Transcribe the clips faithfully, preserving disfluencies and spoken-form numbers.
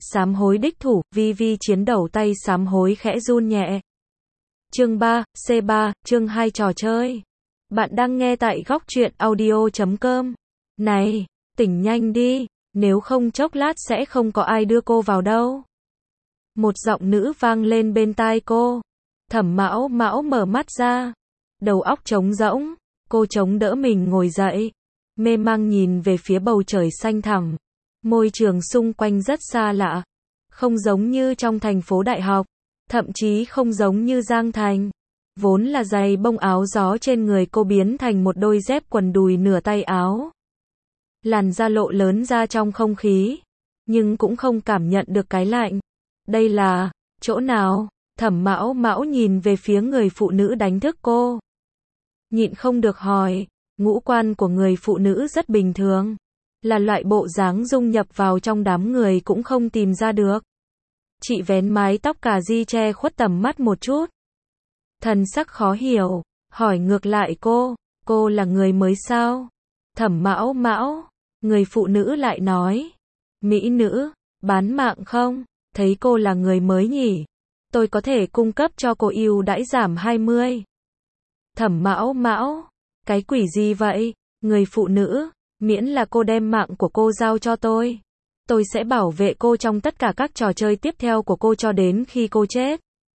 Sám hối đích thủ, vi vi chiến đầu tay sám hối khẽ run nhẹ. Chương ba, C ba, chương hai trò chơi. Bạn đang nghe tại góc truyện audio chấm com. Này, tỉnh nhanh đi, nếu không chốc lát sẽ không có ai đưa cô vào đâu. Một giọng nữ vang lên bên tai cô. Thẩm Mão Mão mở mắt ra. Đầu óc trống rỗng, cô chống đỡ mình ngồi dậy. Mê mang nhìn về phía bầu trời xanh thẳm. Môi trường xung quanh rất xa lạ. Không giống như trong thành phố đại học. Thậm chí không giống như Giang Thành. Vốn là giày bông áo gió trên người cô biến thành một đôi dép quần đùi nửa tay áo. Làn da lộ lớn ra trong không khí. Nhưng cũng không cảm nhận được cái lạnh. Đây là chỗ nào? Thẩm Mão Mão nhìn về phía người phụ nữ đánh thức cô. Nhịn không được hỏi. Ngũ quan của người phụ nữ rất bình thường. Là loại bộ dáng dung nhập vào trong đám người cũng không tìm ra được. Chị vén mái tóc cà di che khuất tầm mắt một chút. Thần sắc khó hiểu, hỏi ngược lại cô, cô là người mới sao? Thẩm Mão Mão, người phụ nữ lại nói, mỹ nữ, bán mạng không? Thấy cô là người mới nhỉ? Tôi có thể cung cấp cho cô ưu đãi giảm hai mươi. Thẩm Mão Mão, cái quỷ gì vậy? Người phụ nữ, miễn là cô đem mạng của cô giao cho tôi. Tôi sẽ bảo vệ cô trong tất cả các trò chơi tiếp theo của cô cho đến khi cô chết.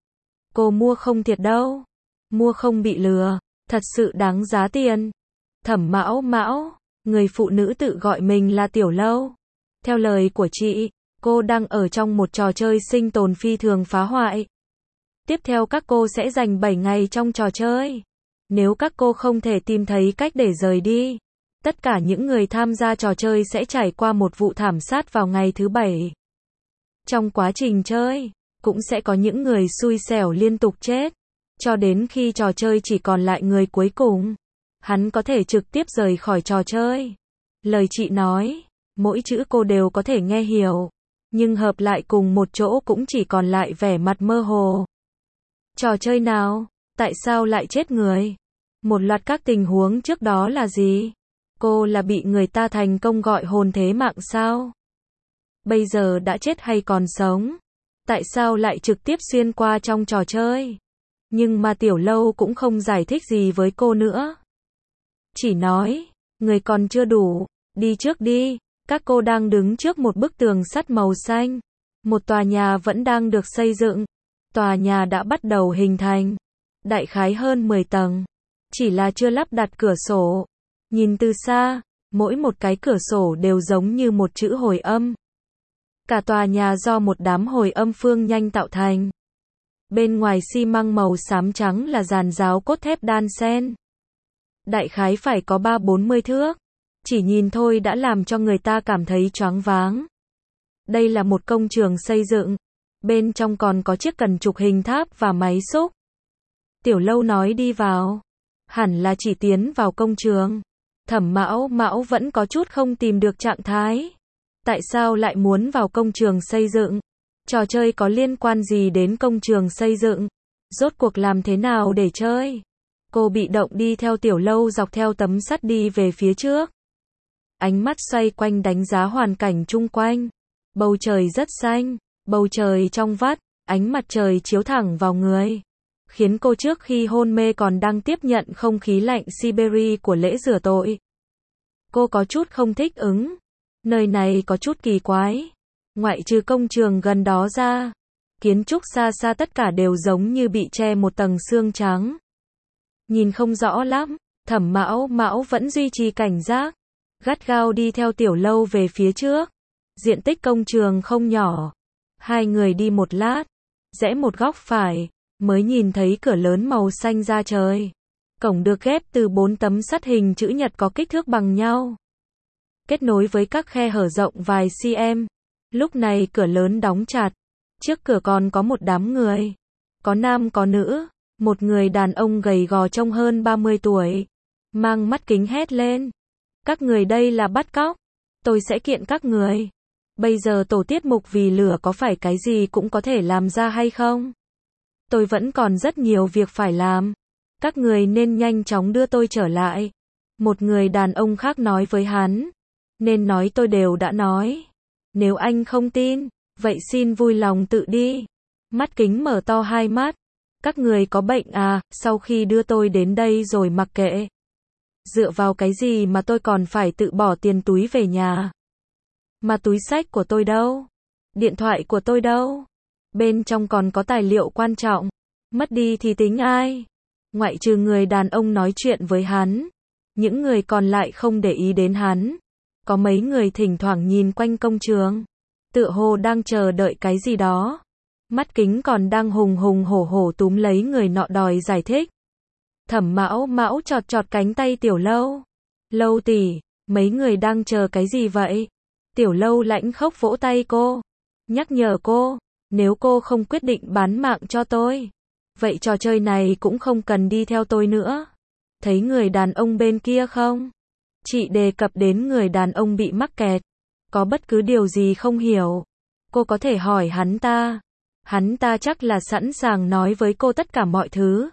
Cô mua không thiệt đâu. Mua không bị lừa. Thật sự đáng giá tiền. Thẩm Mão Mão. Người phụ nữ tự gọi mình là Tiểu Lâu. Theo lời của chị, cô đang ở trong một trò chơi sinh tồn phi thường phá hoại. Tiếp theo các cô sẽ dành bảy ngày trong trò chơi. Nếu các cô không thể tìm thấy cách để rời đi, tất cả những người tham gia trò chơi sẽ trải qua một vụ thảm sát vào ngày thứ bảy. Trong quá trình chơi, cũng sẽ có những người xui xẻo liên tục chết, cho đến khi trò chơi chỉ còn lại người cuối cùng. Hắn có thể trực tiếp rời khỏi trò chơi. Lời chị nói, mỗi chữ cô đều có thể nghe hiểu, nhưng hợp lại cùng một chỗ cũng chỉ còn lại vẻ mặt mơ hồ. Trò chơi nào? Tại sao lại chết người? Một loạt các tình huống trước đó là gì? Cô là bị người ta thành công gọi hồn thế mạng sao? Bây giờ đã chết hay còn sống? Tại sao lại trực tiếp xuyên qua trong trò chơi? Nhưng mà Tiểu Lâu cũng không giải thích gì với cô nữa. Chỉ nói, người còn chưa đủ, đi trước đi. Các cô đang đứng trước một bức tường sắt màu xanh. Một tòa nhà vẫn đang được xây dựng. Tòa nhà đã bắt đầu hình thành. Đại khái hơn mười tầng. Chỉ là chưa lắp đặt cửa sổ. Nhìn từ xa, mỗi một cái cửa sổ đều giống như một chữ hồi âm. Cả tòa nhà do một đám hồi âm phương nhanh tạo thành. Bên ngoài xi măng màu xám trắng là giàn giáo cốt thép đan xen. Đại khái phải có ba bốn mươi thước. Chỉ nhìn thôi đã làm cho người ta cảm thấy choáng váng. Đây là một công trường xây dựng. Bên trong còn có chiếc cần trục hình tháp và máy xúc. Tiểu Lâu nói đi vào. Hẳn là chỉ tiến vào công trường. Thẩm Mão Mão vẫn có chút không tìm được trạng thái. Tại sao lại muốn vào công trường xây dựng? Trò chơi có liên quan gì đến công trường xây dựng? Rốt cuộc làm thế nào để chơi? Cô bị động đi theo Tiểu Lâu dọc theo tấm sắt đi về phía trước. Ánh mắt xoay quanh đánh giá hoàn cảnh chung quanh. Bầu trời rất xanh, bầu trời trong vắt, ánh mặt trời chiếu thẳng vào người. Khiến cô trước khi hôn mê còn đang tiếp nhận không khí lạnh Siberia của lễ rửa tội. Cô có chút không thích ứng. Nơi này có chút kỳ quái. Ngoại trừ công trường gần đó ra, kiến trúc xa xa tất cả đều giống như bị che một tầng sương trắng. Nhìn không rõ lắm, Thẩm Mão Mão vẫn duy trì cảnh giác. Gắt gao đi theo Tiểu Lâu về phía trước. Diện tích công trường không nhỏ. Hai người đi một lát, rẽ một góc phải, mới nhìn thấy cửa lớn màu xanh ra trời. Cổng được ghép từ bốn tấm sắt hình chữ nhật có kích thước bằng nhau. Kết nối với các khe hở rộng vài cm. Lúc này cửa lớn đóng chặt. Trước cửa còn có một đám người. Có nam có nữ. Một người đàn ông gầy gò trông hơn ba mươi tuổi. Mang mắt kính hét lên. Các người đây là bắt cóc. Tôi sẽ kiện các người. Bây giờ tổ tiết mục vì lửa có phải cái gì cũng có thể làm ra hay không? Tôi vẫn còn rất nhiều việc phải làm. Các người nên nhanh chóng đưa tôi trở lại. Một người đàn ông khác nói với hắn. Nên nói tôi đều đã nói. Nếu anh không tin, Vậy xin vui lòng tự đi. Mắt Kính mở to hai mắt. Các người có bệnh à, sau khi đưa tôi đến đây rồi mặc kệ. Dựa vào cái gì mà tôi còn phải tự bỏ tiền túi về nhà? Mà túi xách của tôi đâu? Điện thoại của tôi đâu? Bên trong còn có tài liệu quan trọng. Mất đi thì tính ai? Ngoại trừ người đàn ông nói chuyện với hắn. Những người còn lại không để ý đến hắn. Có mấy người thỉnh thoảng nhìn quanh công trường. Tựa hồ đang chờ đợi cái gì đó. Mắt Kính còn đang hùng hùng hổ hổ túm lấy người nọ đòi giải thích. Thẩm Mão Mão chọt chọt cánh tay Tiểu Lâu. Lâu tỷ, mấy người đang chờ cái gì vậy? Tiểu Lâu lãnh khốc vỗ tay cô. Nhắc nhở cô, nếu cô không quyết định bán mạng cho tôi, vậy trò chơi này cũng không cần đi theo tôi nữa. Thấy người đàn ông bên kia không? Chị đề cập đến người đàn ông bị mắc kẹt. Có bất cứ điều gì không hiểu, cô có thể hỏi hắn ta. Hắn ta chắc là sẵn sàng nói với cô tất cả mọi thứ.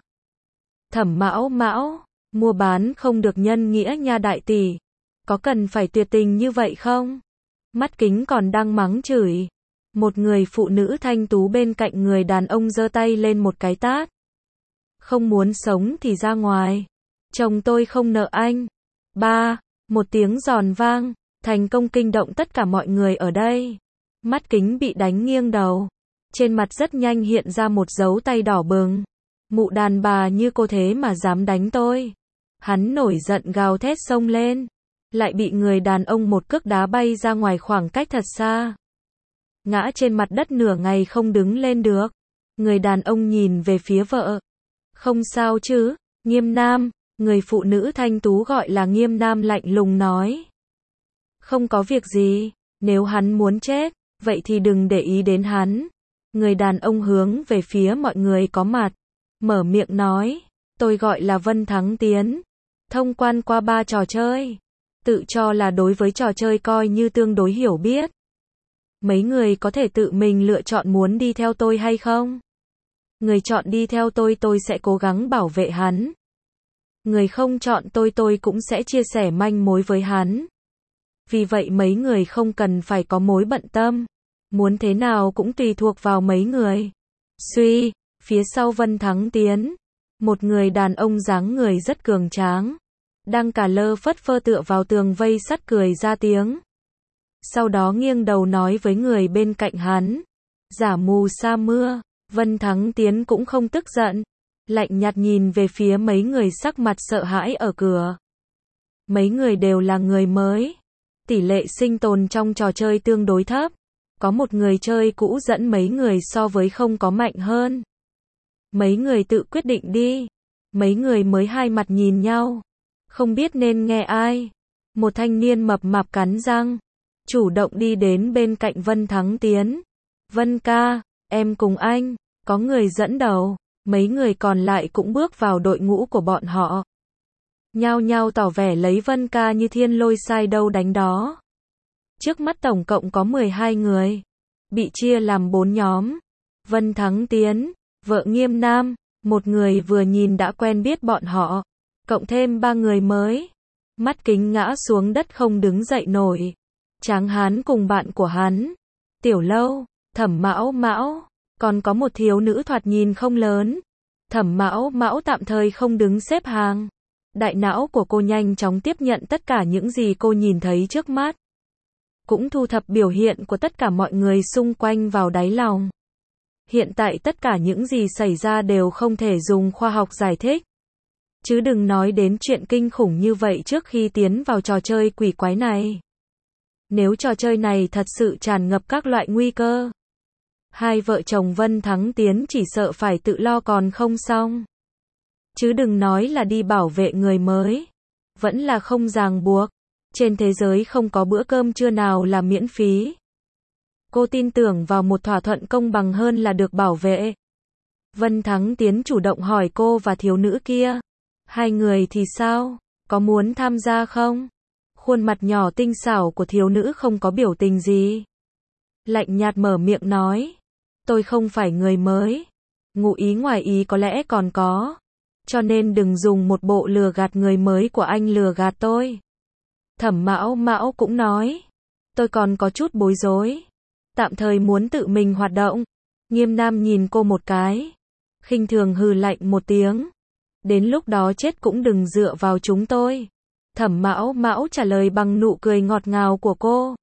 Thẩm Mão Mão, mua bán không được nhân nghĩa nha đại tỷ. Có cần phải tuyệt tình như vậy không? Mắt Kính còn đang mắng chửi. Một người phụ nữ thanh tú bên cạnh người đàn ông giơ tay lên một cái tát. Không muốn sống thì ra ngoài. Chồng tôi không nợ anh. Ba, một tiếng giòn vang, thành công kinh động tất cả mọi người ở đây. Mắt Kính bị đánh nghiêng đầu. Trên mặt rất nhanh hiện ra một dấu tay đỏ bừng. Mụ đàn bà như cô thế mà dám đánh tôi. Hắn nổi giận gào thét xông lên. Lại bị người đàn ông một cước đá bay ra ngoài khoảng cách thật xa. Ngã trên mặt đất nửa ngày không đứng lên được. Người đàn ông nhìn về phía vợ. Không sao chứ, Nghiêm Nam, người phụ nữ thanh tú gọi là Nghiêm Nam lạnh lùng nói. Không có việc gì, nếu hắn muốn chết, vậy thì đừng để ý đến hắn. Người đàn ông hướng về phía mọi người có mặt. Mở miệng nói, tôi gọi là Vân Thắng Tiến. Thông quan qua ba trò chơi. Tự cho là đối với trò chơi coi như tương đối hiểu biết. Mấy người có thể tự mình lựa chọn muốn đi theo tôi hay không? Người chọn đi theo tôi tôi sẽ cố gắng bảo vệ hắn. Người không chọn tôi tôi cũng sẽ chia sẻ manh mối với hắn. Vì vậy mấy người không cần phải có mối bận tâm. Muốn thế nào cũng tùy thuộc vào mấy người. Suy, phía sau Vân Thắng Tiến. Một người đàn ông dáng người rất cường tráng. Đang cả lơ phất phơ tựa vào tường vây sắt cười ra tiếng. Sau đó nghiêng đầu nói với người bên cạnh hắn. Giả mù sa mưa. Vân Thắng Tiến cũng không tức giận. Lạnh nhạt nhìn về phía mấy người sắc mặt sợ hãi ở cửa. Mấy người đều là người mới. Tỷ lệ sinh tồn trong trò chơi tương đối thấp. Có một người chơi cũ dẫn mấy người so với không có mạnh hơn. Mấy người tự quyết định đi. Mấy người mới hai mặt nhìn nhau. Không biết nên nghe ai. Một thanh niên mập mạp cắn răng. Chủ động đi đến bên cạnh Vân Thắng Tiến. Vân ca, em cùng anh. Có người dẫn đầu. Mấy người còn lại cũng bước vào đội ngũ của bọn họ. Nhao nhao tỏ vẻ lấy Vân ca như thiên lôi sai đâu đánh đó. Trước mắt tổng cộng có mười hai người. Bị chia làm bốn nhóm. Vân Thắng Tiến, vợ Nghiêm Nam, một người vừa nhìn đã quen biết bọn họ. Cộng thêm ba người mới. Mắt Kính ngã xuống đất không đứng dậy nổi. Tráng hán cùng bạn của hắn. Tiểu Lâu, Thẩm Mão Mão. Còn có một thiếu nữ thoạt nhìn không lớn. Thẩm Mão Mão tạm thời không đứng xếp hàng. Đại não của cô nhanh chóng tiếp nhận tất cả những gì cô nhìn thấy trước mắt. Cũng thu thập biểu hiện của tất cả mọi người xung quanh vào đáy lòng. Hiện tại tất cả những gì xảy ra đều không thể dùng khoa học giải thích. Chứ đừng nói đến chuyện kinh khủng như vậy trước khi tiến vào trò chơi quỷ quái này. Nếu trò chơi này thật sự tràn ngập các loại nguy cơ, hai vợ chồng Vân Thắng Tiến chỉ sợ phải tự lo còn không xong. Chứ đừng nói là đi bảo vệ người mới. Vẫn là không ràng buộc. Trên thế giới không có bữa cơm trưa nào là miễn phí. Cô tin tưởng vào một thỏa thuận công bằng hơn là được bảo vệ. Vân Thắng Tiến chủ động hỏi cô và thiếu nữ kia. Hai người thì sao? Có muốn tham gia không? Khuôn mặt nhỏ tinh xảo của thiếu nữ không có biểu tình gì. Lạnh nhạt mở miệng nói. Tôi không phải người mới. Ngụ ý ngoài ý có lẽ còn có. Cho nên đừng dùng một bộ lừa gạt người mới của anh lừa gạt tôi. Thẩm Mão Mão cũng nói. Tôi còn có chút bối rối. tạm thời muốn tự mình hoạt động. Nghiêm Nam nhìn cô một cái, khinh thường hừ lạnh một tiếng. Đến lúc đó chết cũng đừng dựa vào chúng tôi. Thẩm Mão Mão trả lời bằng nụ cười ngọt ngào của cô.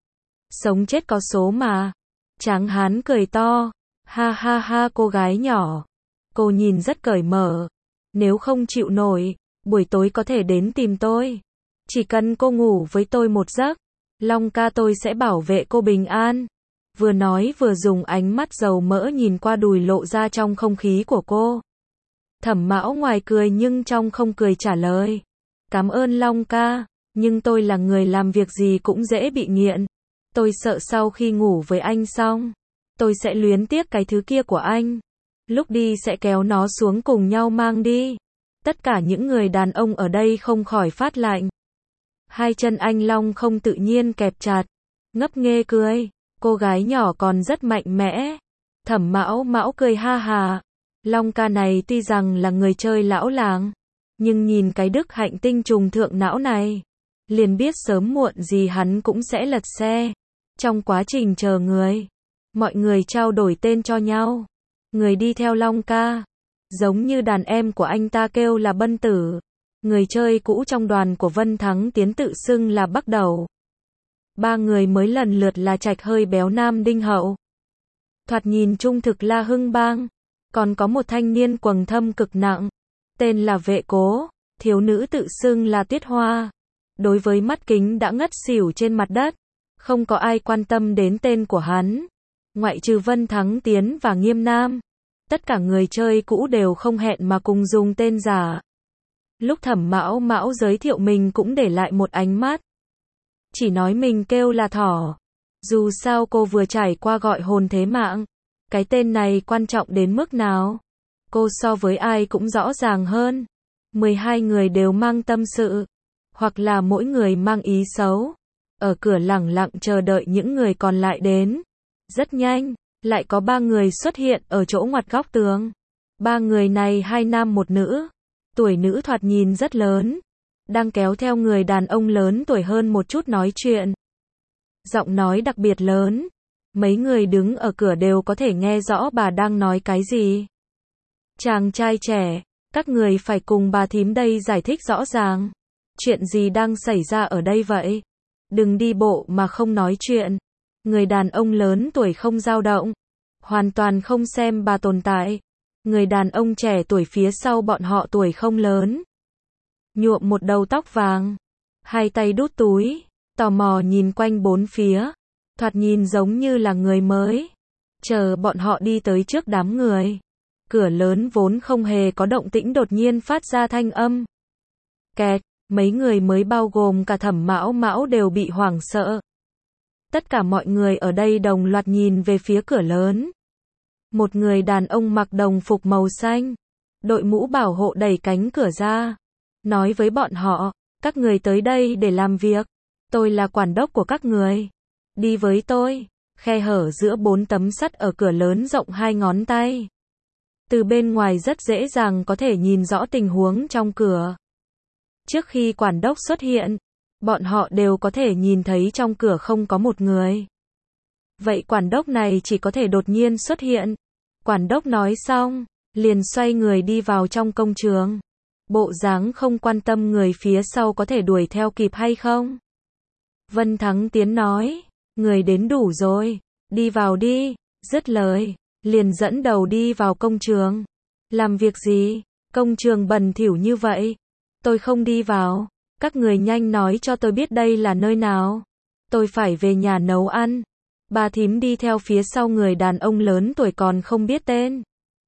Sống chết có số mà. Tráng hán cười to. Ha ha ha cô gái nhỏ. Cô nhìn rất cởi mở. Nếu không chịu nổi, buổi tối có thể đến tìm tôi. Chỉ cần cô ngủ với tôi một giấc, Long ca tôi sẽ bảo vệ cô bình an. Vừa nói vừa dùng ánh mắt dầu mỡ nhìn qua đùi lộ ra trong không khí của cô. Thẩm Mão ngoài cười nhưng trong không cười trả lời. Cảm ơn Long ca, nhưng tôi là người làm việc gì cũng dễ bị nghiện. Tôi sợ sau khi ngủ với anh xong, tôi sẽ luyến tiếc cái thứ kia của anh. Lúc đi sẽ kéo nó xuống cùng nhau mang đi. Tất cả những người đàn ông ở đây không khỏi phát lạnh. Hai chân anh Long không tự nhiên kẹp chặt, ngấp nghê cười. Cô gái nhỏ còn rất mạnh mẽ. Thẩm Mão Mão cười ha hà. Long ca này tuy rằng là người chơi lão làng, nhưng nhìn cái đức hạnh tinh trùng thượng não này, liền biết sớm muộn gì hắn cũng sẽ lật xe. Trong quá trình chờ người, mọi người trao đổi tên cho nhau. Người đi theo Long ca, giống như đàn em của anh ta kêu là Bân Tử. Người chơi cũ trong đoàn của Vân Thắng Tiến tự xưng là Bắc Đầu. Ba người mới lần lượt là Trạch Hơi Béo Nam Đinh Hậu. Thoạt nhìn trung thực là Hưng Bang. Còn có một thanh niên quầng thâm cực nặng, tên là Vệ Cố, thiếu nữ tự xưng là Tuyết Hoa. Đối với mắt kính đã ngất xỉu trên mặt đất, không có ai quan tâm đến tên của hắn. Ngoại trừ Vân Thắng Tiến và Nghiêm Nam, tất cả người chơi cũ đều không hẹn mà cùng dùng tên giả. Lúc Thẩm Mão Mão giới thiệu mình cũng để lại một ánh mắt. Chỉ nói mình kêu là Thỏ. Dù sao cô vừa trải qua gọi hồn thế mạng. Cái tên này quan trọng đến mức nào? Cô so với ai cũng rõ ràng hơn. mười hai người đều mang tâm sự, hoặc là mỗi người mang ý xấu. Ở cửa lẳng lặng chờ đợi những người còn lại đến. Rất nhanh, lại có ba người xuất hiện ở chỗ ngoặt góc tường. Ba người này hai nam một nữ. Tuổi nữ thoạt nhìn rất lớn, đang kéo theo người đàn ông lớn tuổi hơn một chút nói chuyện. Giọng nói đặc biệt lớn. Mấy người đứng ở cửa đều có thể nghe rõ bà đang nói cái gì. Chàng trai trẻ, các người phải cùng bà thím đây giải thích rõ ràng. Chuyện gì đang xảy ra ở đây vậy? Đừng đi bộ mà không nói chuyện. Người đàn ông lớn tuổi không dao động, hoàn toàn không xem bà tồn tại. Người đàn ông trẻ tuổi phía sau bọn họ tuổi không lớn, nhuộm một đầu tóc vàng, hai tay đút túi, tò mò nhìn quanh bốn phía, thoạt nhìn giống như là người mới. Chờ bọn họ đi tới trước đám người, cửa lớn vốn không hề có động tĩnh đột nhiên phát ra thanh âm. Kẹt, mấy người mới bao gồm cả Thẩm Mão Mão đều bị hoảng sợ. Tất cả mọi người ở đây đồng loạt nhìn về phía cửa lớn. Một người đàn ông mặc đồng phục màu xanh, đội mũ bảo hộ đẩy cánh cửa ra, nói với bọn họ, các người tới đây để làm việc, tôi là quản đốc của các người. Đi với tôi. Khe hở giữa bốn tấm sắt ở cửa lớn rộng hai ngón tay. Từ bên ngoài rất dễ dàng có thể nhìn rõ tình huống trong cửa. Trước khi quản đốc xuất hiện, bọn họ đều có thể nhìn thấy trong cửa không có một người. Vậy quản đốc này chỉ có thể đột nhiên xuất hiện. Quản đốc nói xong, liền xoay người đi vào trong công trường. Bộ dáng không quan tâm người phía sau có thể đuổi theo kịp hay không. Vân Thắng Tiến nói, người đến đủ rồi, đi vào đi. Dứt lời, liền dẫn đầu đi vào công trường. Làm việc gì? Công trường bẩn thỉu như vậy. Tôi không đi vào. Các người nhanh nói cho tôi biết đây là nơi nào. Tôi phải về nhà nấu ăn. Bà thím đi theo phía sau người đàn ông lớn tuổi còn không biết tên.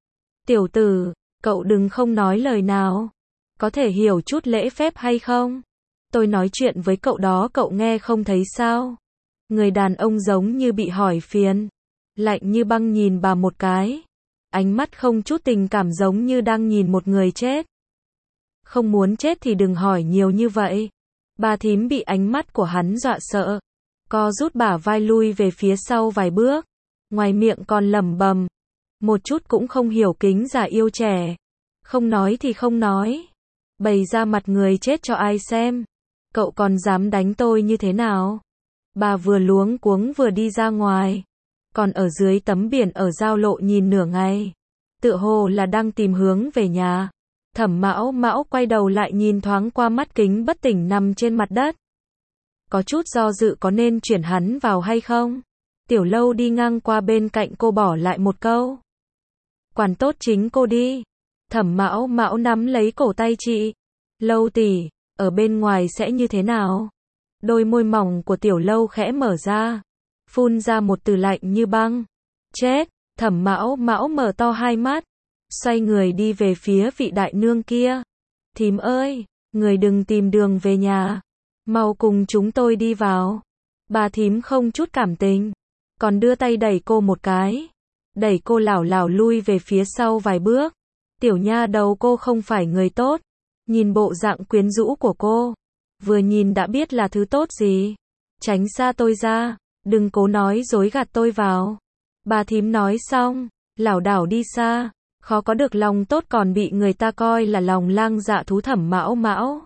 Tiểu tử, cậu đừng không nói lời nào. Có thể hiểu chút lễ phép hay không? Tôi nói chuyện với cậu đó cậu nghe không thấy sao? Người đàn ông giống như bị hỏi phiền. Lạnh như băng nhìn bà một cái. Ánh mắt không chút tình cảm giống như đang nhìn một người chết. Không muốn chết thì đừng hỏi nhiều như vậy. Bà thím bị ánh mắt của hắn dọa sợ. Co rút bả vai lui về phía sau vài bước. Ngoài miệng còn lẩm bẩm. Một chút cũng không hiểu kính già yêu trẻ. Không nói thì không nói. Bày ra mặt người chết cho ai xem. Cậu còn dám đánh tôi như thế nào? Bà vừa luống cuống vừa đi ra ngoài. còn ở dưới tấm biển ở giao lộ nhìn nửa ngày, tựa hồ là đang tìm hướng về nhà. Thẩm Mão Mão quay đầu lại nhìn thoáng qua mắt kính bất tỉnh nằm trên mặt đất. Có chút do dự có nên chuyển hắn vào hay không? Tiểu Lâu đi ngang qua bên cạnh cô bỏ lại một câu. Quản tốt chính cô đi. Thẩm Mão Mão nắm lấy cổ tay chị. Lâu tỷ, ở bên ngoài sẽ như thế nào? Đôi môi mỏng của Tiểu Lâu khẽ mở ra, phun ra một từ lạnh như băng. Chết. Thẩm Mão Mão mở to hai mắt, xoay người đi về phía vị đại nương kia. Thím ơi, người đừng tìm đường về nhà, mau cùng chúng tôi đi vào. Bà thím không chút cảm tình, còn đưa tay đẩy cô một cái, đẩy cô lảo lảo lui về phía sau vài bước. Tiểu nha đầu, cô không phải người tốt. Nhìn bộ dạng quyến rũ của cô, vừa nhìn đã biết là thứ tốt gì. Tránh xa tôi ra, đừng cố nói dối gạt tôi vào. Bà thím nói xong, lảo đảo đi xa. Khó có được lòng tốt còn bị người ta coi là lòng lang dạ thú. Thẩm Mão Mão,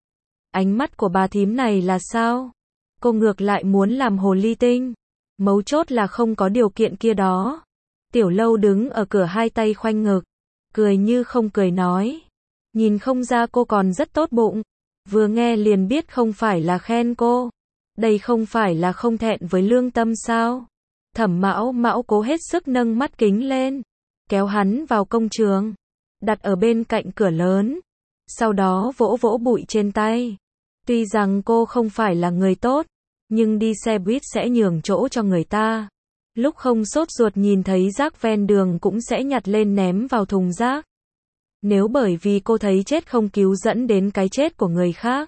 ánh mắt của bà thím này là sao? Cô ngược lại muốn làm hồ ly tinh. Mấu chốt là không có điều kiện kia đó. Tiểu Lâu đứng ở cửa hai tay khoanh ngực, cười như không cười nói. Nhìn không ra cô còn rất tốt bụng. Vừa nghe liền biết không phải là khen cô. Đây không phải là không thẹn với lương tâm sao? Thẩm Mão Mão cố hết sức nâng mắt kính lên, kéo hắn vào công trường, đặt ở bên cạnh cửa lớn, sau đó vỗ vỗ bụi trên tay. Tuy rằng cô không phải là người tốt, nhưng đi xe buýt sẽ nhường chỗ cho người ta. Lúc không sốt ruột nhìn thấy rác ven đường cũng sẽ nhặt lên ném vào thùng rác. Nếu bởi vì cô thấy chết không cứu dẫn đến cái chết của người khác,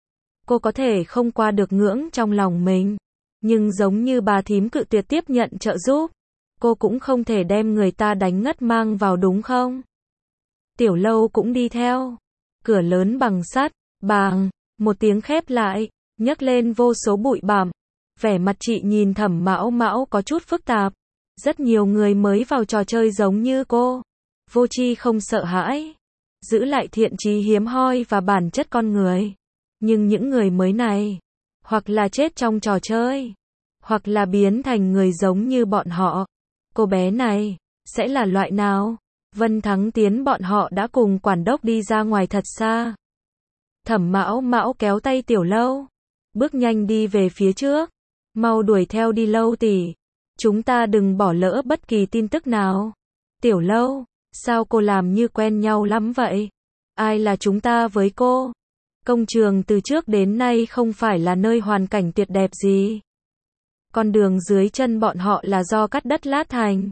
cô có thể không qua được ngưỡng trong lòng mình. Nhưng giống như bà thím cự tuyệt tiếp nhận trợ giúp, cô cũng không thể đem người ta đánh ngất mang vào đúng không? Tiểu Lâu cũng đi theo. Cửa lớn bằng sắt, bàng, một tiếng khép lại, nhấc lên vô số bụi bặm. Vẻ mặt chị nhìn Thẩm Mão Mão có chút phức tạp. Rất nhiều người mới vào trò chơi giống như cô, vô tri không sợ hãi, giữ lại thiện chí hiếm hoi và bản chất con người. Nhưng những người mới này, hoặc là chết trong trò chơi, hoặc là biến thành người giống như bọn họ. Cô bé này, sẽ là loại nào? Vân Thắng Tiến bọn họ đã cùng quản đốc đi ra ngoài thật xa. Thẩm Mão Mão kéo tay Tiểu Lâu, bước nhanh đi về phía trước. Mau đuổi theo đi Lâu tỷ, chúng ta đừng bỏ lỡ bất kỳ tin tức nào. Tiểu Lâu, sao cô làm như quen nhau lắm vậy? Ai là chúng ta với cô? Công trường từ trước đến nay không phải là nơi hoàn cảnh tuyệt đẹp gì. Con đường dưới chân bọn họ là do cắt đất lát thành.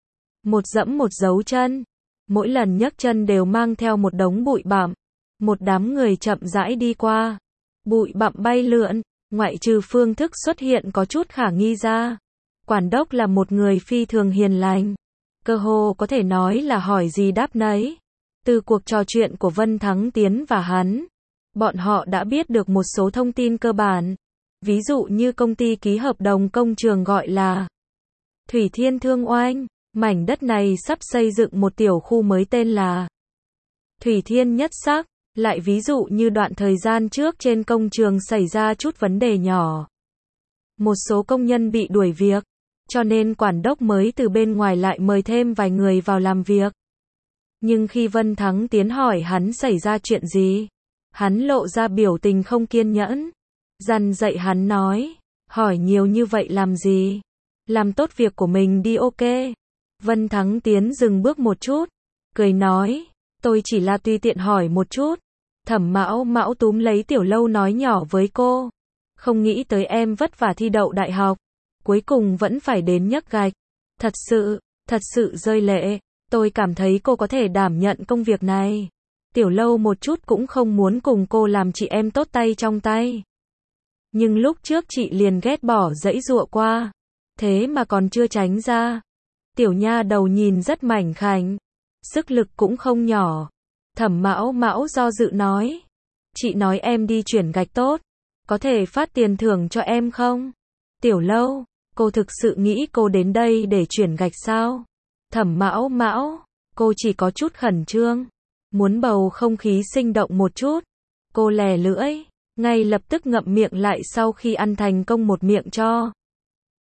Một dẫm một dấu chân. Mỗi lần nhấc chân đều mang theo một đống bụi bặm. Một đám người chậm rãi đi qua. Bụi bặm bay lượn, ngoại trừ phương thức xuất hiện có chút khả nghi ra. Quản đốc là một người phi thường hiền lành. Cơ hồ có thể nói là hỏi gì đáp nấy. Từ cuộc trò chuyện của Vân Thắng Tiến và hắn, bọn họ đã biết được một số thông tin cơ bản. Ví dụ như công ty ký hợp đồng công trường gọi là Thủy Thiên Thương Oanh. Mảnh đất này sắp xây dựng một tiểu khu mới tên là Thủy Thiên Nhất Sắc. Lại ví dụ như đoạn thời gian trước trên công trường xảy ra chút vấn đề nhỏ. Một số công nhân bị đuổi việc, cho nên quản đốc mới từ bên ngoài lại mời thêm vài người vào làm việc. Nhưng khi Vân Thắng Tiến hỏi hắn xảy ra chuyện gì, hắn lộ ra biểu tình không kiên nhẫn. Dằn dạy hắn nói, hỏi nhiều như vậy làm gì? Làm tốt việc của mình đi ok. Vân Thắng Tiến dừng bước một chút, cười nói, tôi chỉ là tùy tiện hỏi một chút. Thẩm Mão Mão túm lấy Tiểu Lâu nói nhỏ với cô, không nghĩ tới em vất vả thi đậu đại học, cuối cùng vẫn phải đến nhấc gạch. Thật sự, thật sự rơi lệ, tôi cảm thấy cô có thể đảm nhận công việc này. Tiểu Lâu một chút cũng không muốn cùng cô làm chị em tốt tay trong tay. Nhưng lúc trước chị liền ghét bỏ dãy dụa qua, thế mà còn chưa tránh ra. Tiểu nha đầu nhìn rất mảnh khảnh, sức lực cũng không nhỏ. Thẩm Mão Mão do dự nói, chị nói em đi chuyển gạch tốt, có thể phát tiền thưởng cho em không? Tiểu Lâu, cô thực sự nghĩ cô đến đây để chuyển gạch sao? Thẩm Mão Mão, cô chỉ có chút khẩn trương, muốn bầu không khí sinh động một chút. Cô lè lưỡi, ngay lập tức ngậm miệng lại sau khi ăn thành công một miệng cho.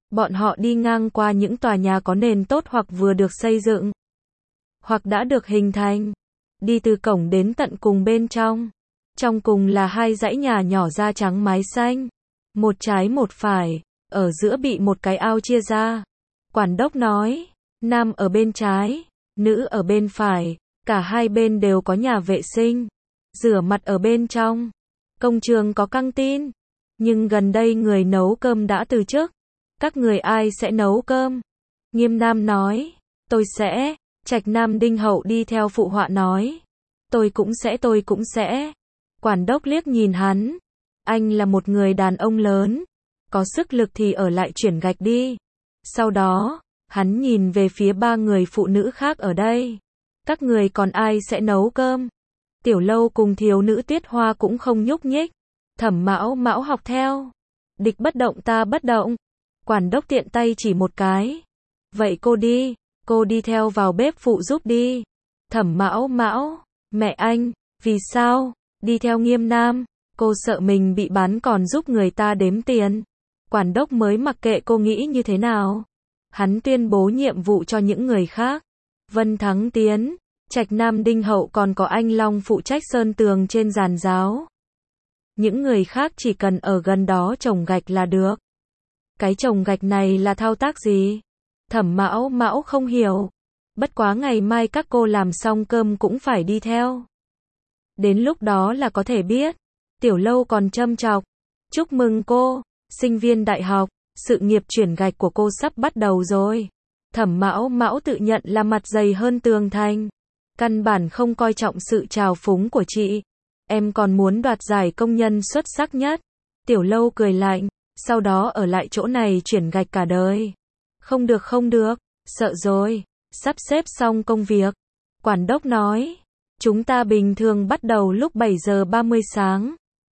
Bọn họ đi ngang qua những tòa nhà có nền tốt hoặc vừa được xây dựng, hoặc đã được hình thành. Đi từ cổng đến tận cùng bên trong. Trong cùng là hai dãy nhà nhỏ da trắng mái xanh. Một trái một phải, ở giữa bị một cái ao chia ra. Quản đốc nói, nam ở bên trái, nữ ở bên phải, cả hai bên đều có nhà vệ sinh, rửa mặt ở bên trong. Công trường có căng tin, nhưng gần đây người nấu cơm đã từ chức. Các người ai sẽ nấu cơm? Nghiêm Nam nói, tôi sẽ. Trạch Nam Đinh Hậu đi theo phụ họa nói, tôi cũng sẽ tôi cũng sẽ. Quản đốc liếc nhìn hắn, anh là một người đàn ông lớn, có sức lực thì ở lại chuyển gạch đi. Sau đó, hắn nhìn về phía ba người phụ nữ khác ở đây. Các người còn ai sẽ nấu cơm? Tiểu Lâu cùng thiếu nữ Tuyết Hoa cũng không nhúc nhích. Thẩm Mão Mão học theo. Địch bất động ta bất động. Quản đốc tiện tay chỉ một cái. Vậy cô đi, cô đi theo vào bếp phụ giúp đi. Thẩm Mão Mão, mẹ anh, vì sao? Đi theo Nghiêm Nam, cô sợ mình bị bán còn giúp người ta đếm tiền. Quản đốc mới mặc kệ cô nghĩ như thế nào. Hắn tuyên bố nhiệm vụ cho những người khác. Vân Thắng Tiến, Trạch Nam Đinh Hậu còn có anh Long phụ trách sơn tường trên giàn giáo. Những người khác chỉ cần ở gần đó trồng gạch là được. Cái trồng gạch này là thao tác gì? Thẩm Mão Mão không hiểu. Bất quá ngày mai các cô làm xong cơm cũng phải đi theo. Đến lúc đó là có thể biết. Tiểu Lâu còn châm chọc. Chúc mừng cô, sinh viên đại học, sự nghiệp chuyển gạch của cô sắp bắt đầu rồi. Thẩm Mão Mão tự nhận là mặt dày hơn tường thành. Căn bản không coi trọng sự trào phúng của chị. Em còn muốn đoạt giải công nhân xuất sắc nhất. Tiểu Lâu cười lạnh, sau đó ở lại chỗ này chuyển gạch cả đời. Không được không được, sợ rồi, sắp xếp xong công việc. Quản đốc nói, chúng ta bình thường bắt đầu lúc bảy giờ ba mươi sáng.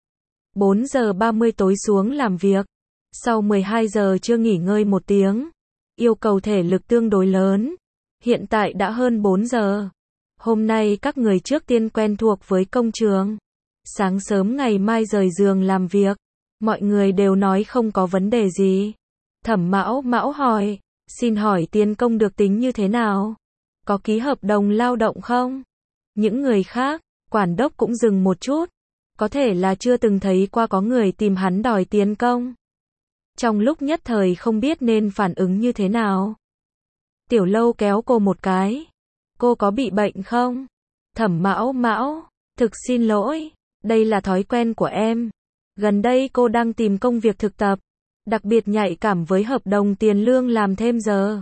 bốn giờ ba mươi tối xuống làm việc. Sau mười hai giờ trưa nghỉ ngơi một tiếng. Yêu cầu thể lực tương đối lớn. Hiện tại đã hơn bốn giờ. Hôm nay các người trước tiên quen thuộc với công trường. Sáng sớm ngày mai rời giường làm việc. Mọi người đều nói không có vấn đề gì. Thẩm Mão Mão hỏi, xin hỏi tiền công được tính như thế nào? Có ký hợp đồng lao động không? Những người khác, quản đốc cũng dừng một chút. Có thể là chưa từng thấy qua có người tìm hắn đòi tiền công. Trong lúc nhất thời không biết nên phản ứng như thế nào. Tiểu Lâu kéo cô một cái. Cô có bị bệnh không? Thẩm Mão Mão, thực xin lỗi, đây là thói quen của em. Gần đây cô đang tìm công việc thực tập, đặc biệt nhạy cảm với hợp đồng tiền lương làm thêm giờ.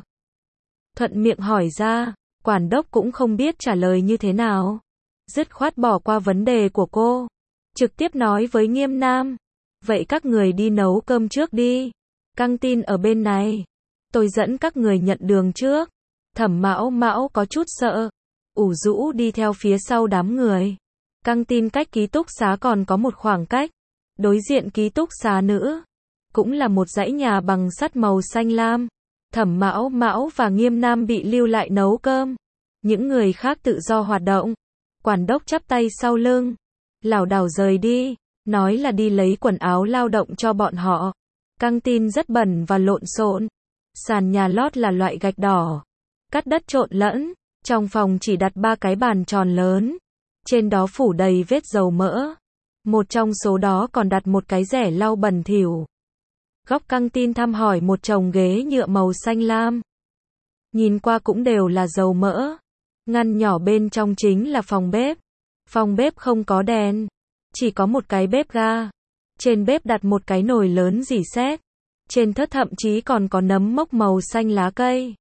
Thuận miệng hỏi ra, quản đốc cũng không biết trả lời như thế nào. Dứt khoát bỏ qua vấn đề của cô. Trực tiếp nói với Nghiêm Nam. Vậy các người đi nấu cơm trước đi. Căng tin ở bên này. Tôi dẫn các người nhận đường trước. Thẩm Mão Mão có chút sợ. Ủ rũ đi theo phía sau đám người. Căng tin cách ký túc xá còn có một khoảng cách. Đối diện ký túc xá nữ. Cũng là một dãy nhà bằng sắt màu xanh lam. Thẩm Mão Mão và Nghiêm Nam bị lưu lại nấu cơm. Những người khác tự do hoạt động. Quản đốc chắp tay sau lưng. Lảo đảo rời đi. Nói là đi lấy quần áo lao động cho bọn họ. Căng tin rất bẩn và lộn xộn. Sàn nhà lót là loại gạch đỏ. Cắt đất trộn lẫn. Trong phòng chỉ đặt ba cái bàn tròn lớn. Trên đó phủ đầy vết dầu mỡ. Một trong số đó còn đặt một cái rẻ lau bẩn thỉu. Góc căng tin thăm hỏi một chồng ghế nhựa màu xanh lam. Nhìn qua cũng đều là dầu mỡ. Ngăn nhỏ bên trong chính là phòng bếp. Phòng bếp không có đèn. Chỉ có một cái bếp ga. Trên bếp đặt một cái nồi lớn rỉ sét. Trên thớt thậm chí còn có nấm mốc màu xanh lá cây.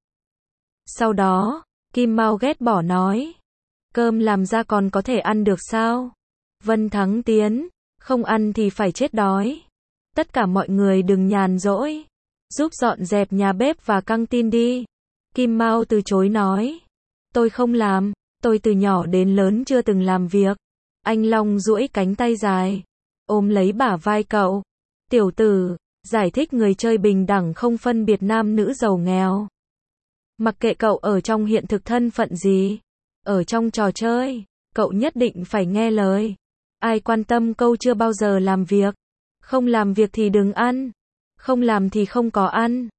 Sau đó, Kim Mao ghét bỏ nói. Cơm làm ra còn có thể ăn được sao? Vân Thắng Tiến, không ăn thì phải chết đói. Tất cả mọi người đừng nhàn rỗi. Giúp dọn dẹp nhà bếp và căng tin đi. Kim Mao từ chối nói. Tôi không làm, tôi từ nhỏ đến lớn chưa từng làm việc. Anh Long duỗi cánh tay dài. Ôm lấy bả vai cậu. Tiểu tử, giải thích người chơi bình đẳng không phân biệt nam nữ giàu nghèo. Mặc kệ cậu ở trong hiện thực thân phận gì. Ở trong trò chơi, cậu nhất định phải nghe lời. Ai quan tâm câu chưa bao giờ làm việc. Không làm việc thì đừng ăn. Không làm thì không có ăn.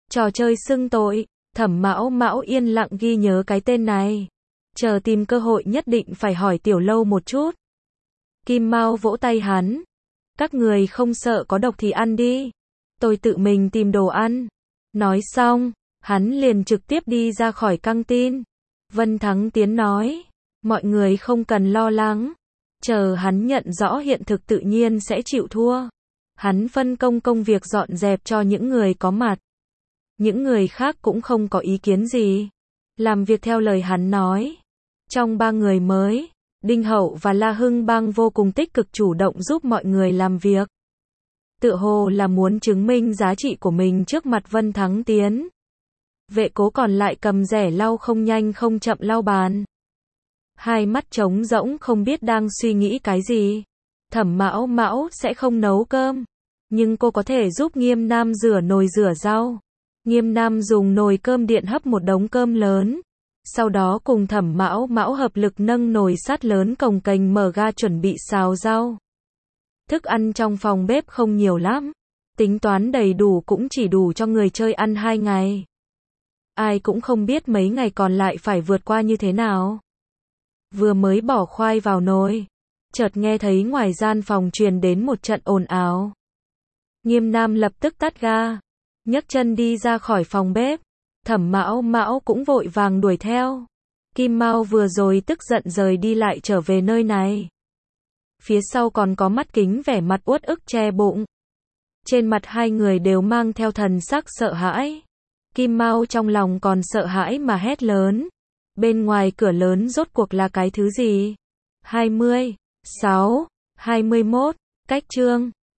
Trò chơi xưng tội. Thẩm Mão Mão yên lặng ghi nhớ cái tên này. Chờ tìm cơ hội nhất định phải hỏi Tiểu Lâu một chút. Kim Mao vỗ tay hắn. Các người không sợ có độc thì ăn đi. Tôi tự mình tìm đồ ăn. Nói xong, hắn liền trực tiếp đi ra khỏi căng tin. Vân Thắng Tiến nói. Mọi người không cần lo lắng. Chờ hắn nhận rõ hiện thực tự nhiên sẽ chịu thua. Hắn phân công công việc dọn dẹp cho những người có mặt. Những người khác cũng không có ý kiến gì. Làm việc theo lời hắn nói. Trong ba người mới, Đinh Hậu và La Hưng Bang vô cùng tích cực chủ động giúp mọi người làm việc. Tựa hồ là muốn chứng minh giá trị của mình trước mặt Vân Thắng Tiến. Vệ Cố còn lại cầm rẻ lau không nhanh không chậm lau bàn. Hai mắt trống rỗng không biết đang suy nghĩ cái gì. Thẩm Mão Mão sẽ không nấu cơm. Nhưng cô có thể giúp Nghiêm Nam rửa nồi rửa rau. Nghiêm Nam dùng nồi cơm điện hấp một đống cơm lớn. Sau đó cùng Thẩm Mão Mão hợp lực nâng nồi sắt lớn cồng kềnh mở ga chuẩn bị xào rau. Thức ăn trong phòng bếp không nhiều lắm. Tính toán đầy đủ cũng chỉ đủ cho người chơi ăn hai ngày. Ai cũng không biết mấy ngày còn lại phải vượt qua như thế nào. Vừa mới bỏ khoai vào nồi, chợt nghe thấy ngoài gian phòng truyền đến một trận ồn ào. Nghiêm Nam lập tức tắt ga, nhấc chân đi ra khỏi phòng bếp. Thẩm Mão Mão cũng vội vàng đuổi theo. Kim Mao vừa rồi tức giận rời đi lại trở về nơi này. Phía sau còn có Mắt Kính vẻ mặt uất ức che bụng. Trên mặt hai người đều mang theo thần sắc sợ hãi. Kim Mao trong lòng còn sợ hãi mà hét lớn. Bên ngoài cửa lớn rốt cuộc là cái thứ gì? hai mươi, sáu, hai mươi mốt, cách chương